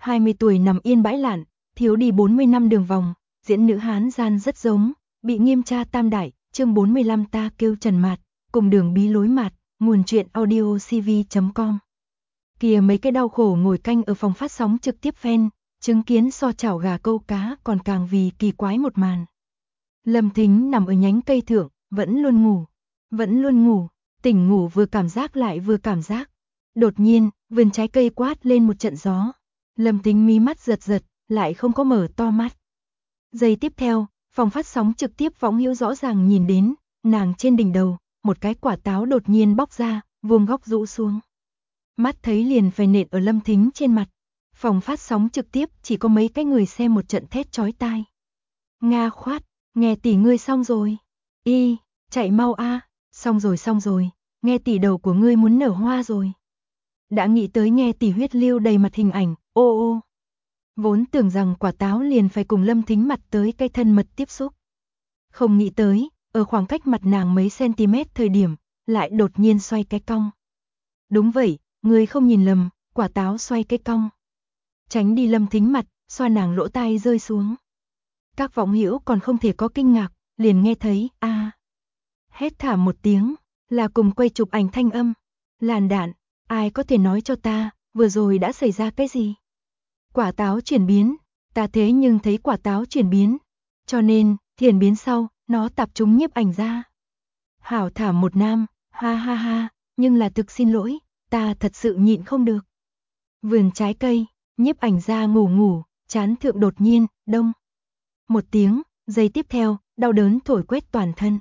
20 tuổi nằm yên bãi lạn, thiếu đi 40 năm đường vòng, diễn nữ Hán gian rất giống, bị nghiêm tra tam đại, chương 45 ta kêu Trần Mạt, cùng đường bí lối mạt, nguồn truyện audio cv.com. Kìa mấy cái đau khổ ngồi canh ở phòng phát sóng trực tiếp fan, chứng kiến so chảo gà câu cá còn càng vì kỳ quái một màn. Lâm Thính nằm ở nhánh cây thượng, vẫn luôn ngủ, tỉnh ngủ vừa cảm giác lại vừa cảm giác. Đột nhiên, vườn trái cây quát lên một trận gió. Lâm Thính mí mắt giật giật, lại không có mở to mắt. Giây tiếp theo, phòng phát sóng trực tiếp võng hữu rõ ràng nhìn đến, nàng trên đỉnh đầu, một cái quả táo đột nhiên bóc ra, vuông góc rũ xuống. Mắt thấy liền phải nện ở Lâm Thính trên mặt. Phòng phát sóng trực tiếp chỉ có mấy cái người xem một trận thét chói tai. Nga khoát, nghe tỷ ngươi xong rồi. Y, chạy mau a, xong rồi, nghe tỷ đầu của ngươi muốn nở hoa rồi. Đã nghĩ tới nghe tỷ huyết lưu đầy mặt hình ảnh, ô. Vốn tưởng rằng quả táo liền phải cùng Lâm Thính mặt tới cái thân mật tiếp xúc. Không nghĩ tới, ở khoảng cách mặt nàng mấy cm thời điểm, lại đột nhiên xoay cái cong. Đúng vậy, ngươi không nhìn lầm, quả táo xoay cái cong. Tránh đi Lâm Thính mặt, xoa nàng lỗ tai rơi xuống. Các võng hữu còn không thể có kinh ngạc, liền nghe thấy hét thảm một tiếng, là cùng quay chụp ảnh thanh âm. Làn đạn, ai có thể nói cho ta, vừa rồi đã xảy ra cái gì? Quả táo chuyển biến, ta thế nhưng thấy quả táo chuyển biến. Cho nên, thiền biến sau, nó tập trung nhiếp ảnh ra. Hảo thảm một nam, ha, nhưng là thực xin lỗi, ta thật sự nhịn không được. Vườn trái cây, nhiếp ảnh ra ngủ, chán thượng đột nhiên, đông. Một tiếng, giây tiếp theo, đau đớn thổi quét toàn thân.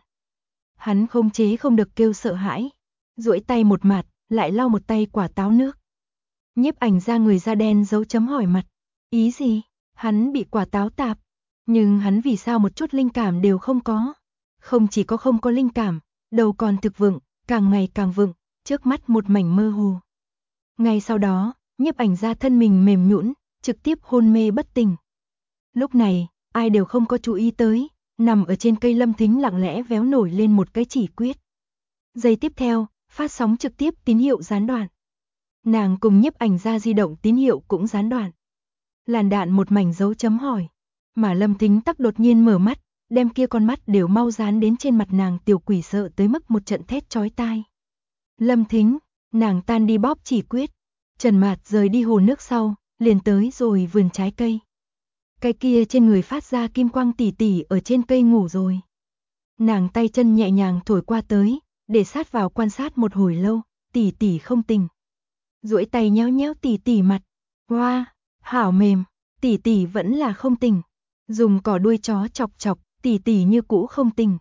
Hắn không chế không được kêu sợ hãi, duỗi tay một mạt, lại lau một tay quả táo nước. Nhiếp ảnh ra người da đen dấu chấm hỏi mặt, ý gì? Hắn bị quả táo tạp, nhưng hắn vì sao một chút linh cảm đều không có? Không chỉ có không có linh cảm, đầu còn thực vựng, càng ngày càng vựng, trước mắt một mảnh mơ hồ. Ngay sau đó, nhiếp ảnh ra thân mình mềm nhũn, trực tiếp hôn mê bất tỉnh. Lúc này, ai đều không có chú ý tới, nằm ở trên cây Lâm Thính lặng lẽ véo nổi lên một cái chỉ quyết. Giây tiếp theo, phát sóng trực tiếp tín hiệu gián đoạn. Nàng cùng nhiếp ảnh ra di động tín hiệu cũng gián đoạn. Làn đạn một mảnh dấu chấm hỏi, mà Lâm Thính tắc đột nhiên mở mắt, đem kia con mắt đều mau dán đến trên mặt nàng, tiểu quỷ sợ tới mức một trận thét chói tai. Lâm Thính, nàng tan đi bóp chỉ quyết. Trần Mạt rời đi hồ nước sau, liền tới rồi vườn trái cây. Cái kia trên người phát ra kim quang tỷ tỷ ở trên cây ngủ rồi. Nàng tay chân nhẹ nhàng thổi qua tới, để sát vào quan sát một hồi lâu, tỷ tỷ không tỉnh. Duỗi tay nhéo nhéo tỷ tỷ mặt, hoa, hảo mềm, tỷ tỷ vẫn là không tỉnh. Dùng cỏ đuôi chó chọc chọc, tỷ tỷ như cũ không tỉnh.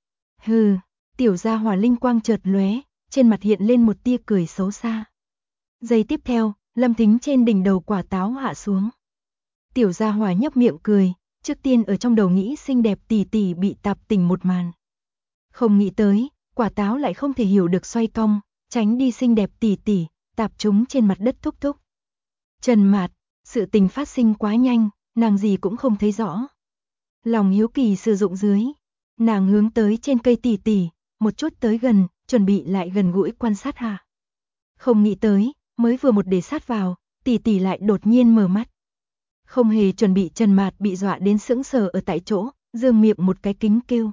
Hừ, tiểu gia hỏa linh quang chợt lóe, trên mặt hiện lên một tia cười xấu xa. Giây tiếp theo, Lâm Thính trên đỉnh đầu quả táo hạ xuống. Tiểu gia hỏa nhấp miệng cười, trước tiên ở trong đầu nghĩ xinh đẹp tỷ tỷ bị tạp tỉnh một màn. Không nghĩ tới, quả táo lại không thể hiểu được xoay cong, tránh đi xinh đẹp tỷ tỷ, tạp chúng trên mặt đất thúc thúc. Trần Mạt, sự tình phát sinh quá nhanh, nàng gì cũng không thấy rõ. Lòng hiếu kỳ sử dụng dưới, nàng hướng tới trên cây tỷ tỷ, một chút tới gần, chuẩn bị lại gần gũi quan sát hạ. Không nghĩ tới, mới vừa một để sát vào, tỷ tỷ lại đột nhiên mở mắt. Không hề chuẩn bị, Trần Mạt bị dọa đến sững sờ ở tại chỗ, dương miệng một cái kính kêu.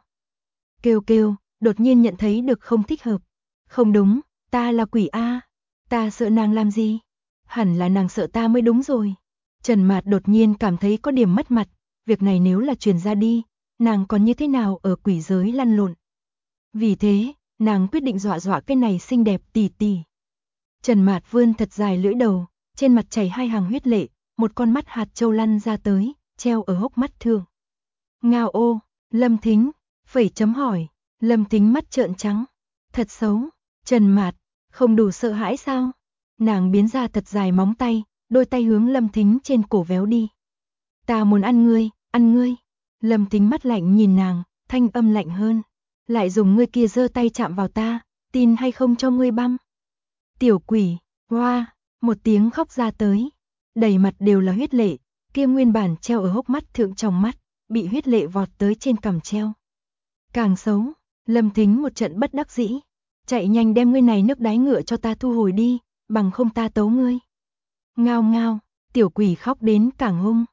Kêu, đột nhiên nhận thấy được không thích hợp. Không đúng, ta là quỷ A. Ta sợ nàng làm gì? Hẳn là nàng sợ ta mới đúng rồi. Trần Mạt đột nhiên cảm thấy có điểm mất mặt. Việc này nếu là truyền ra đi, nàng còn như thế nào ở quỷ giới lăn lộn. Vì thế, nàng quyết định dọa cái này xinh đẹp tỷ tỷ. Trần Mạt vươn thật dài lưỡi đầu, trên mặt chảy hai hàng huyết lệ, một con mắt hạt châu lăn ra tới, treo ở hốc mắt thường. Ngao ô, Lâm Thính, phẩy chấm hỏi, Lâm Thính mắt trợn trắng. Thật xấu, Trần Mạt, không đủ sợ hãi sao? Nàng biến ra thật dài móng tay, đôi tay hướng Lâm Thính trên cổ véo đi. Ta muốn ăn ngươi. Lâm Thính mắt lạnh nhìn nàng, thanh âm lạnh hơn. Lại dùng ngươi kia giơ tay chạm vào ta, tin hay không cho ngươi băm. Tiểu quỷ, hoa, một tiếng khóc ra tới. Đầy mặt đều là huyết lệ, kia nguyên bản treo ở hốc mắt thượng trong mắt, bị huyết lệ vọt tới trên cằm treo. Càng xấu, Lâm Thính một trận bất đắc dĩ. Chạy nhanh đem ngươi này nước đáy ngựa cho ta thu hồi đi, bằng không ta tấu ngươi. Ngao ngao, Tiểu quỷ khóc đến càng hung.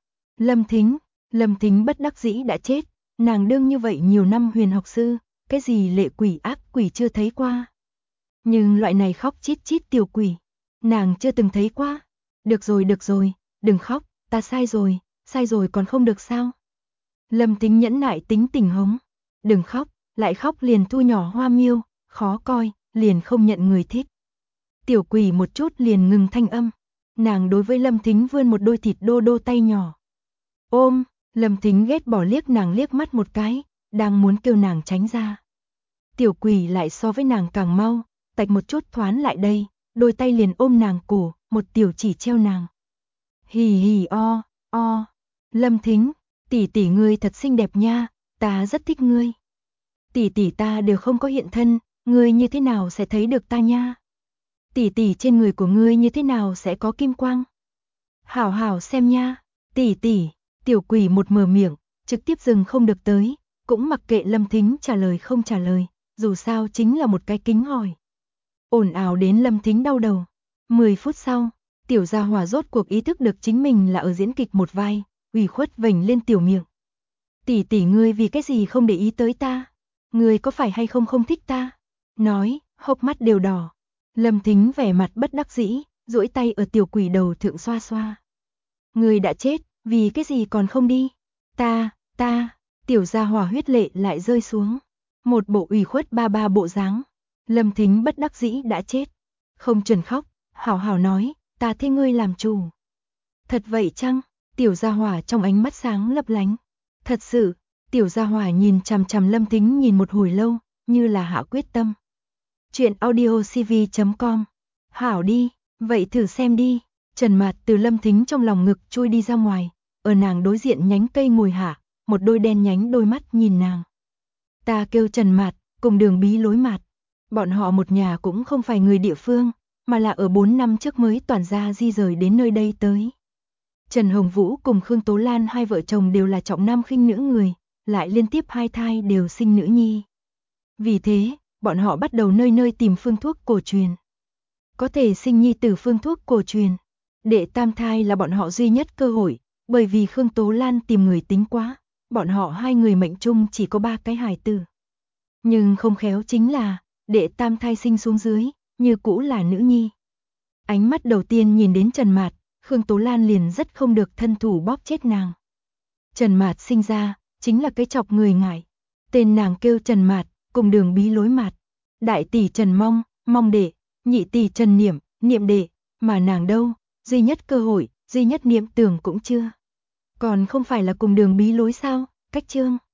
Lâm Thính bất đắc dĩ đã chết, nàng đương như vậy nhiều năm huyền học sư, cái gì lệ quỷ ác quỷ chưa thấy qua. Nhưng loại này khóc chít chít tiểu quỷ, nàng chưa từng thấy qua. Được rồi, đừng khóc, ta sai rồi còn không được sao. Lâm Thính nhẫn nại tính tình hống, đừng khóc, lại khóc liền thu nhỏ hoa miêu, khó coi, liền không nhận người thích. Tiểu quỷ một chút liền ngừng thanh âm, nàng đối với Lâm Thính vươn một đôi thịt đô đô tay nhỏ. Ôm, Lâm Thính ghét bỏ liếc nàng liếc mắt một cái, đang muốn kêu nàng tránh ra. Tiểu quỷ lại so với nàng càng mau, tạch một chút thoán lại đây, đôi tay liền ôm nàng cổ, một tiểu chỉ treo nàng. Hì hì o, Lâm Thính, tỷ tỷ ngươi thật xinh đẹp nha, ta rất thích ngươi. Tỷ tỷ ta đều không có hiện thân, ngươi như thế nào sẽ thấy được ta nha? Tỷ tỷ trên người của ngươi như thế nào sẽ có kim quang? Hảo hảo xem nha, tỷ tỷ, tiểu quỷ một mở miệng, trực tiếp dừng không được tới, cũng mặc kệ Lâm Thính trả lời không trả lời, dù sao chính là một cái kính hỏi. Ồn ào đến Lâm Thính đau đầu. 10 phút sau, tiểu gia hỏa rốt cuộc ý thức được chính mình là ở diễn kịch một vai, ủy khuất vểnh lên tiểu miệng. Tỷ tỷ ngươi vì cái gì không để ý tới ta? Ngươi có phải hay không không thích ta? Nói, hốc mắt đều đỏ. Lâm Thính vẻ mặt bất đắc dĩ, duỗi tay ở tiểu quỷ đầu thượng xoa xoa. Ngươi đã chết, vì cái gì còn không đi? Ta, tiểu gia hỏa huyết lệ lại rơi xuống. Một bộ ủy khuất ba bộ dáng. Lâm Thính bất đắc dĩ đã chết. Không chuẩn khóc, hảo hảo nói, ta thế ngươi làm chủ. Thật vậy chăng? Tiểu gia hỏa trong ánh mắt sáng lấp lánh. Thật sự, tiểu gia hỏa nhìn chằm chằm Lâm Thính nhìn một hồi lâu, như là hạ quyết tâm. Chuyện audiocv.com. Hảo đi, vậy thử xem đi. Trần Mạt từ Lâm Thính trong lòng ngực chui đi ra ngoài, ở nàng đối diện nhánh cây ngồi hạ, một đôi đen nhánh đôi mắt nhìn nàng. Ta kêu Trần Mạt, cùng Đường Bí lối Mạt. Bọn họ một nhà cũng không phải người địa phương, mà là ở 4 năm trước mới toàn gia di rời đến nơi đây tới. Trần Hồng Vũ cùng Khương Tố Lan hai vợ chồng đều là trọng nam khinh nữ người, lại liên tiếp hai thai đều sinh nữ nhi. Vì thế, bọn họ bắt đầu nơi nơi tìm phương thuốc cổ truyền. Có thể sinh nhi tử phương thuốc cổ truyền. Đệ tam thai là bọn họ duy nhất cơ hội, bởi vì Khương Tố Lan tìm người tính quá, bọn họ hai người mệnh chung chỉ có 3 cái hài tử. Nhưng không khéo chính là, đệ tam thai sinh xuống dưới, như cũ là nữ nhi. Ánh mắt đầu tiên nhìn đến Trần Mạt, Khương Tố Lan liền rất không được thân thủ bóp chết nàng. Trần Mạt sinh ra, chính là cái chọc người ngại. Tên nàng kêu Trần Mạt, cùng Đường Bí lối Mạt. Đại tỷ Trần Mong đệ, nhị tỷ Trần Niệm đệ, mà nàng đâu, duy nhất cơ hội, duy nhất niệm tưởng cũng chưa. Còn không phải là cùng Đường Bí lối sao, cách chương.